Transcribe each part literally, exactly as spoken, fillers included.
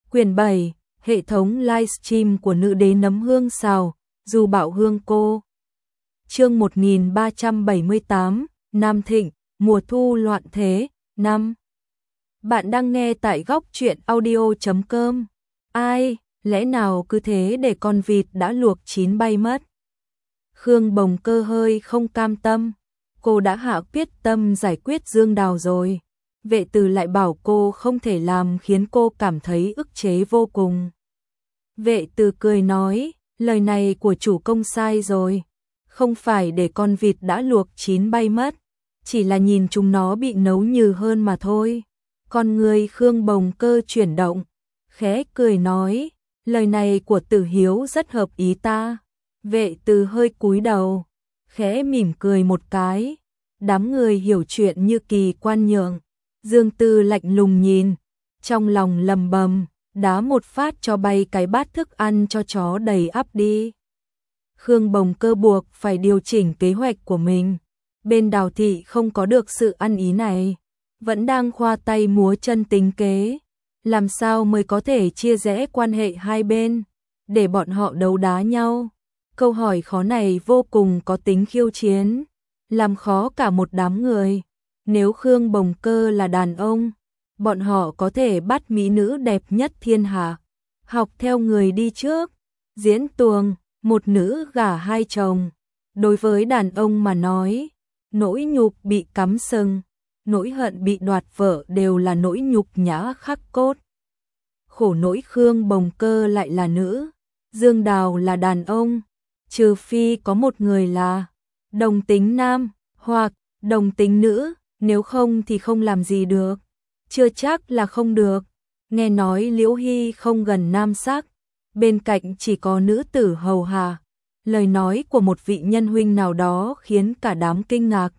Quyển bảy, hệ thống livestream của nữ đế nấm hương xào, Du Bảo Hương cô. Chương một nghìn ba trăm bảy mươi tám, Nam Thịnh, mùa thu loạn thế, năm. Bạn đang nghe tại góc truyện audio chấm com. Ai, lẽ nào cứ thế để con vịt đã luộc chín bay mất? Khương Bồng Cơ hơi không cam tâm, cô đã hạ quyết tâm giải quyết Dương Đào rồi. Vệ Từ lại bảo cô không thể làm, khiến cô cảm thấy ức chế vô cùng. Vệ Từ cười nói, lời này của chủ công sai rồi, không phải để con vịt đã luộc chín bay mất, chỉ là nhìn chúng nó bị nấu nhừ hơn mà thôi. Con người Khương Bồng Cơ chuyển động, khẽ cười nói, lời này của Tử Hiếu rất hợp ý ta. Vệ Từ hơi cúi đầu, khẽ mỉm cười một cái. Đám người hiểu chuyện như kỳ quan nhượng. Dương Tư lạnh lùng nhìn, trong lòng lầm bầm, đá một phát cho bay cái bát thức ăn cho chó đầy ắp đi. Khương Bồng Cơ buộc phải điều chỉnh kế hoạch của mình. Bên Đào thị không có được sự ăn ý này, vẫn đang khoa tay múa chân tính kế. Làm sao mới có thể chia rẽ quan hệ hai bên, để bọn họ đấu đá nhau? Câu hỏi khó này vô cùng có tính khiêu chiến, làm khó cả một đám người. Nếu Khương Bồng Cơ là đàn ông, bọn họ có thể bắt mỹ nữ đẹp nhất thiên hạ, học theo người đi trước, diễn tuồng, một nữ gả hai chồng. Đối với đàn ông mà nói, nỗi nhục bị cắm sừng, nỗi hận bị đoạt vợ đều là nỗi nhục nhã khắc cốt. Khổ nỗi Khương Bồng Cơ lại là nữ, Dương Đào là đàn ông, trừ phi có một người là đồng tính nam hoặc đồng tính nữ, nếu không thì không làm gì được. Chưa chắc là không được. Nghe nói Liễu Hy không gần nam sắc, bên cạnh chỉ có nữ tử hầu hạ. Lời nói của một vị nhân huynh nào đó khiến cả đám kinh ngạc.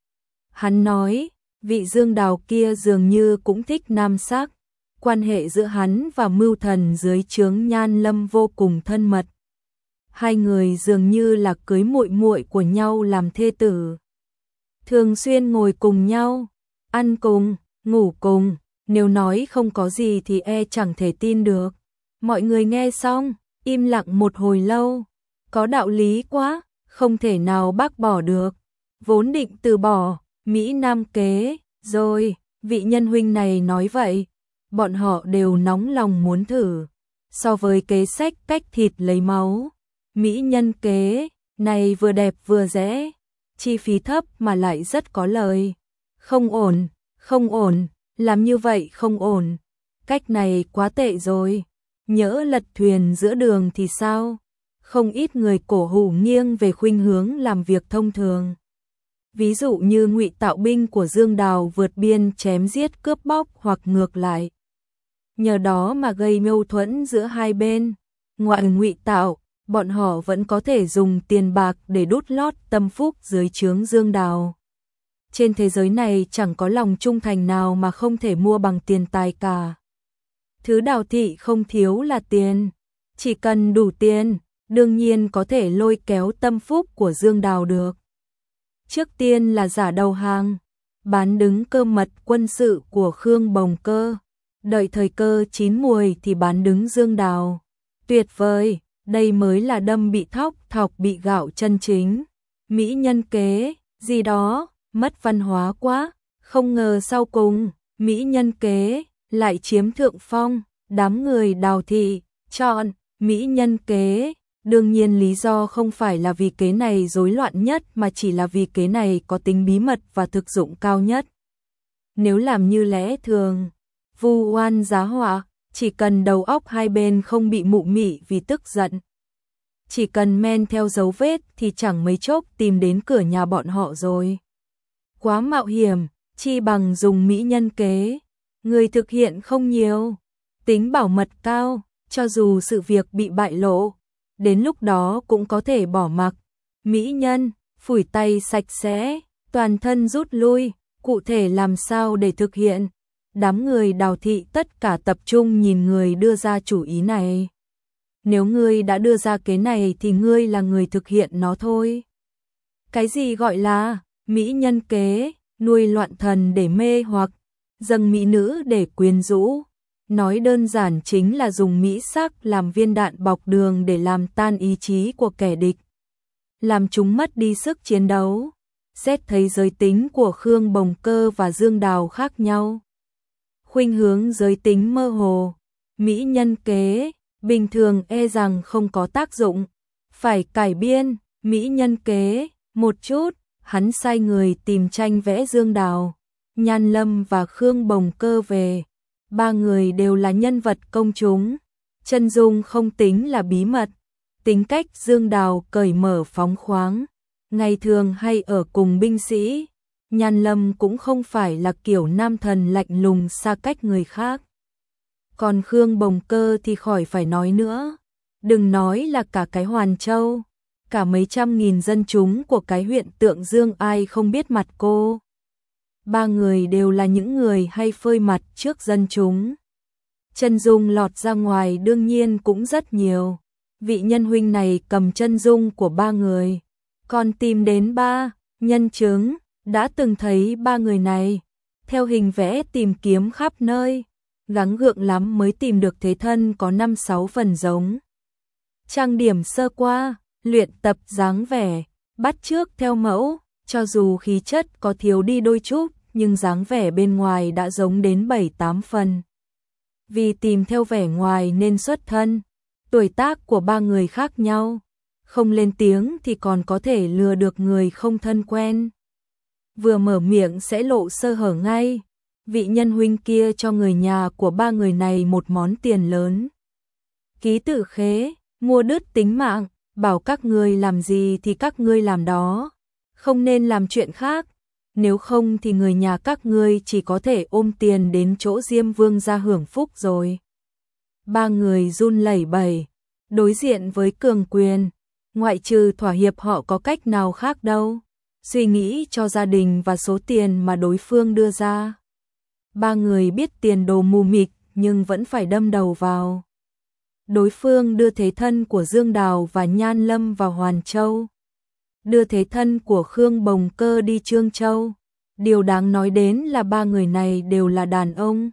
Hắn nói, vị Dương Đào kia dường như cũng thích nam sắc. Quan hệ giữa hắn và Mưu Thần dưới trướng Nhan Lâm vô cùng thân mật. Hai người dường như là cưới muội muội của nhau làm thê tử. Thường xuyên ngồi cùng nhau, ăn cùng, ngủ cùng, nếu nói không có gì thì e chẳng thể tin được. Mọi người nghe xong, im lặng một hồi lâu. Có đạo lý quá, không thể nào bác bỏ được. Vốn định từ bỏ, Mỹ Nam kế, rồi, vị nhân huynh này nói vậy. Bọn họ đều nóng lòng muốn thử. So với kế sách cách thịt lấy máu, Mỹ nhân kế, này vừa đẹp vừa rẻ, chi phí thấp mà lại rất có lời. Không ổn, không ổn, làm như vậy không ổn. Cách này quá tệ rồi. Nhỡ lật thuyền giữa đường thì sao? Không ít người cổ hủ nghiêng về khuynh hướng làm việc thông thường. Ví dụ như ngụy tạo binh của Dương Đào vượt biên chém giết cướp bóc hoặc ngược lại. Nhờ đó mà gây mâu thuẫn giữa hai bên. Ngoại ngụy tạo, bọn họ vẫn có thể dùng tiền bạc để đút lót tâm phúc dưới trướng Dương Đào. Trên thế giới này chẳng có lòng trung thành nào mà không thể mua bằng tiền tài cả. Thứ Đào thị không thiếu là tiền. Chỉ cần đủ tiền, đương nhiên có thể lôi kéo tâm phúc của Dương Đào được. Trước tiên là giả đầu hàng, bán đứng cơ mật quân sự của Khương Bồng Cơ. Đợi thời cơ chín muồi thì bán đứng Dương Đào. Tuyệt vời, đây mới là đâm bị thóc thọc bị gạo chân chính. Mỹ nhân kế, gì đó, mất văn hóa quá. Không ngờ sau cùng, Mỹ nhân kế lại chiếm thượng phong. Đám người Đào thị chọn Mỹ nhân kế. Đương nhiên lý do không phải là vì kế này rối loạn nhất, mà chỉ là vì kế này có tính bí mật và thực dụng cao nhất. Nếu làm như lẽ thường, vu oan giá họa, chỉ cần đầu óc hai bên không bị mụ mị vì tức giận, chỉ cần men theo dấu vết thì chẳng mấy chốc tìm đến cửa nhà bọn họ rồi. Quá mạo hiểm, chi bằng dùng mỹ nhân kế. Người thực hiện không nhiều, tính bảo mật cao, cho dù sự việc bị bại lộ, đến lúc đó cũng có thể bỏ mặc. Mỹ nhân, phủi tay sạch sẽ, toàn thân rút lui, cụ thể làm sao để thực hiện? Đám người Đào thị tất cả tập trung nhìn người đưa ra chủ ý này. Nếu ngươi đã đưa ra kế này thì ngươi là người thực hiện nó thôi. Cái gì gọi là mỹ nhân kế, nuôi loạn thần để mê hoặc, dâng mỹ nữ để quyến rũ, nói đơn giản chính là dùng mỹ sắc làm viên đạn bọc đường để làm tan ý chí của kẻ địch, làm chúng mất đi sức chiến đấu. Xét thấy giới tính của Khương Bồng Cơ và Dương Đào khác nhau, khuynh hướng giới tính mơ hồ, mỹ nhân kế bình thường e rằng không có tác dụng, phải cải biên mỹ nhân kế một chút. Hắn sai người tìm tranh vẽ Dương Đào, Nhan Lâm và Khương Bồng Cơ về. Ba người đều là nhân vật công chúng, chân dung không tính là bí mật. Tính cách Dương Đào cởi mở phóng khoáng, ngày thường hay ở cùng binh sĩ. Nhan Lâm cũng không phải là kiểu nam thần lạnh lùng xa cách người khác. Còn Khương Bồng Cơ thì khỏi phải nói nữa. Đừng nói là cả cái Hoàn Châu, cả mấy trăm nghìn dân chúng của cái huyện Tượng Dương ai không biết mặt cô. Ba người đều là những người hay phơi mặt trước dân chúng. Chân dung lọt ra ngoài đương nhiên cũng rất nhiều. Vị nhân huynh này cầm chân dung của ba người, còn tìm đến ba nhân chứng, đã từng thấy ba người này. Theo hình vẽ tìm kiếm khắp nơi, gắng gượng lắm mới tìm được thế thân có năm sáu phần giống. Trang điểm sơ qua, luyện tập dáng vẻ, bắt chước theo mẫu, cho dù khí chất có thiếu đi đôi chút, nhưng dáng vẻ bên ngoài đã giống đến bảy tám phần. Vì tìm theo vẻ ngoài nên xuất thân, tuổi tác của ba người khác nhau, không lên tiếng thì còn có thể lừa được người không thân quen. Vừa mở miệng sẽ lộ sơ hở ngay. Vị nhân huynh kia cho người nhà của ba người này một món tiền lớn. Ký tự khế, mua đứt tính mạng, bảo các ngươi làm gì thì các ngươi làm đó, không nên làm chuyện khác, nếu không thì người nhà các ngươi chỉ có thể ôm tiền đến chỗ Diêm Vương gia hưởng phúc rồi. Ba người run lẩy bẩy, đối diện với cường quyền, ngoại trừ thỏa hiệp họ có cách nào khác đâu. Suy nghĩ cho gia đình và số tiền mà đối phương đưa ra. Ba người biết tiền đồ mù mịt nhưng vẫn phải đâm đầu vào. Đối phương đưa thế thân của Dương Đào và Nhan Lâm vào Hoàn Châu, đưa thế thân của Khương Bồng Cơ đi Trương Châu. Điều đáng nói đến là ba người này đều là đàn ông,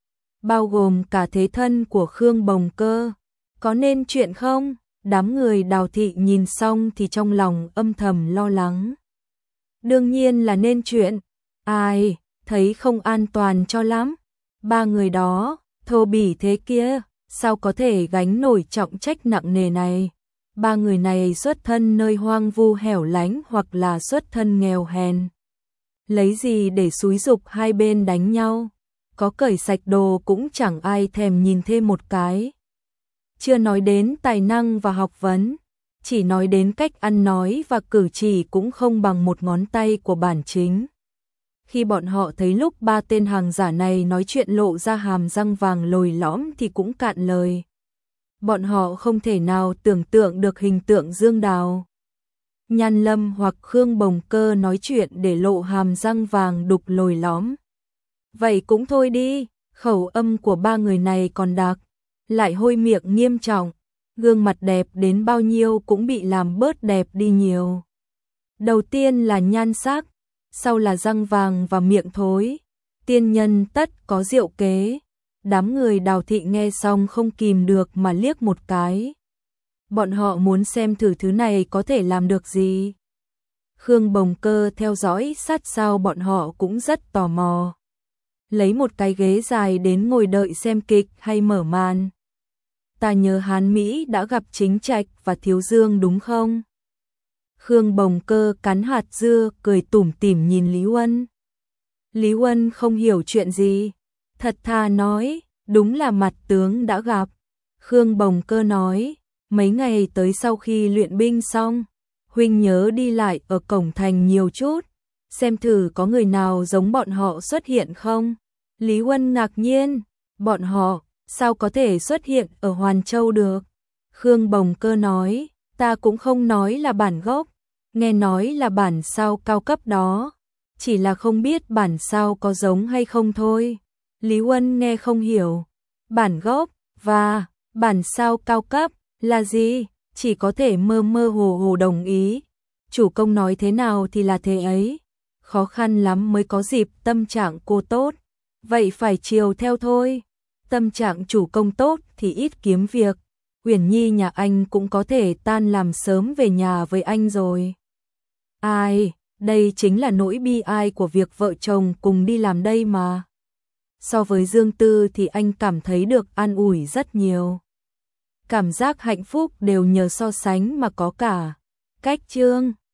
bao gồm cả thế thân của Khương Bồng Cơ. Có nên chuyện không? Đám người Đào thị nhìn xong thì trong lòng âm thầm lo lắng. Đương nhiên là nên chuyện. Ai, thấy không an toàn cho lắm. Ba người đó, thô bỉ thế kia, sao có thể gánh nổi trọng trách nặng nề này. Ba người này xuất thân nơi hoang vu hẻo lánh hoặc là xuất thân nghèo hèn. Lấy gì để xúi giục hai bên đánh nhau. Có cởi sạch đồ cũng chẳng ai thèm nhìn thêm một cái. Chưa nói đến tài năng và học vấn, chỉ nói đến cách ăn nói và cử chỉ cũng không bằng một ngón tay của bản chính. Khi bọn họ thấy lúc ba tên hàng giả này nói chuyện lộ ra hàm răng vàng lồi lõm thì cũng cạn lời. Bọn họ không thể nào tưởng tượng được hình tượng Dương Đào, Nhan Lâm hoặc Khương Bồng Cơ nói chuyện để lộ hàm răng vàng đục lồi lõm. Vậy cũng thôi đi, khẩu âm của ba người này còn đặc, lại hôi miệng nghiêm trọng, gương mặt đẹp đến bao nhiêu cũng bị làm bớt đẹp đi nhiều. Đầu tiên là nhan sắc, sau là răng vàng và miệng thối. Tiên nhân tất có diệu kế. Đám người Đào thị nghe xong không kìm được mà liếc một cái. Bọn họ muốn xem thử thứ này có thể làm được gì. Khương Bồng Cơ theo dõi sát sao bọn họ cũng rất tò mò. Lấy một cái ghế dài đến ngồi đợi xem kịch hay mở màn. Ta nhớ Hán Mỹ đã gặp Chính Trạch và Thiếu Dương đúng không? Khương Bồng Cơ cắn hạt dưa cười tủm tỉm nhìn Lý Huân. Lý Huân không hiểu chuyện gì, thật thà nói, đúng là mặt tướng đã gặp. Khương Bồng Cơ nói, mấy ngày tới sau khi luyện binh xong, huynh nhớ đi lại ở cổng thành nhiều chút, xem thử có người nào giống bọn họ xuất hiện không. Lý Huân ngạc nhiên, bọn họ sao có thể xuất hiện ở Hoàn Châu được? Khương Bồng Cơ nói, ta cũng không nói là bản gốc, nghe nói là bản sao cao cấp đó, chỉ là không biết bản sao có giống hay không thôi. Lý Huân nghe không hiểu, bản gốc và bản sao cao cấp là gì, chỉ có thể mơ mơ hồ hồ đồng ý. Chủ công nói thế nào thì là thế ấy, khó khăn lắm mới có dịp tâm trạng cô tốt, vậy phải chiều theo thôi. tâm trạng chủ công tốt thì ít kiếm việc, Uyển Nhi nhà anh cũng có thể tan làm sớm về nhà với anh rồi. Ai, đây chính là nỗi bi ai của việc vợ chồng cùng đi làm đây mà. So với Dương Tư thì anh cảm thấy được an ủi rất nhiều. Cảm giác hạnh phúc đều nhờ so sánh mà có cả. Cách chương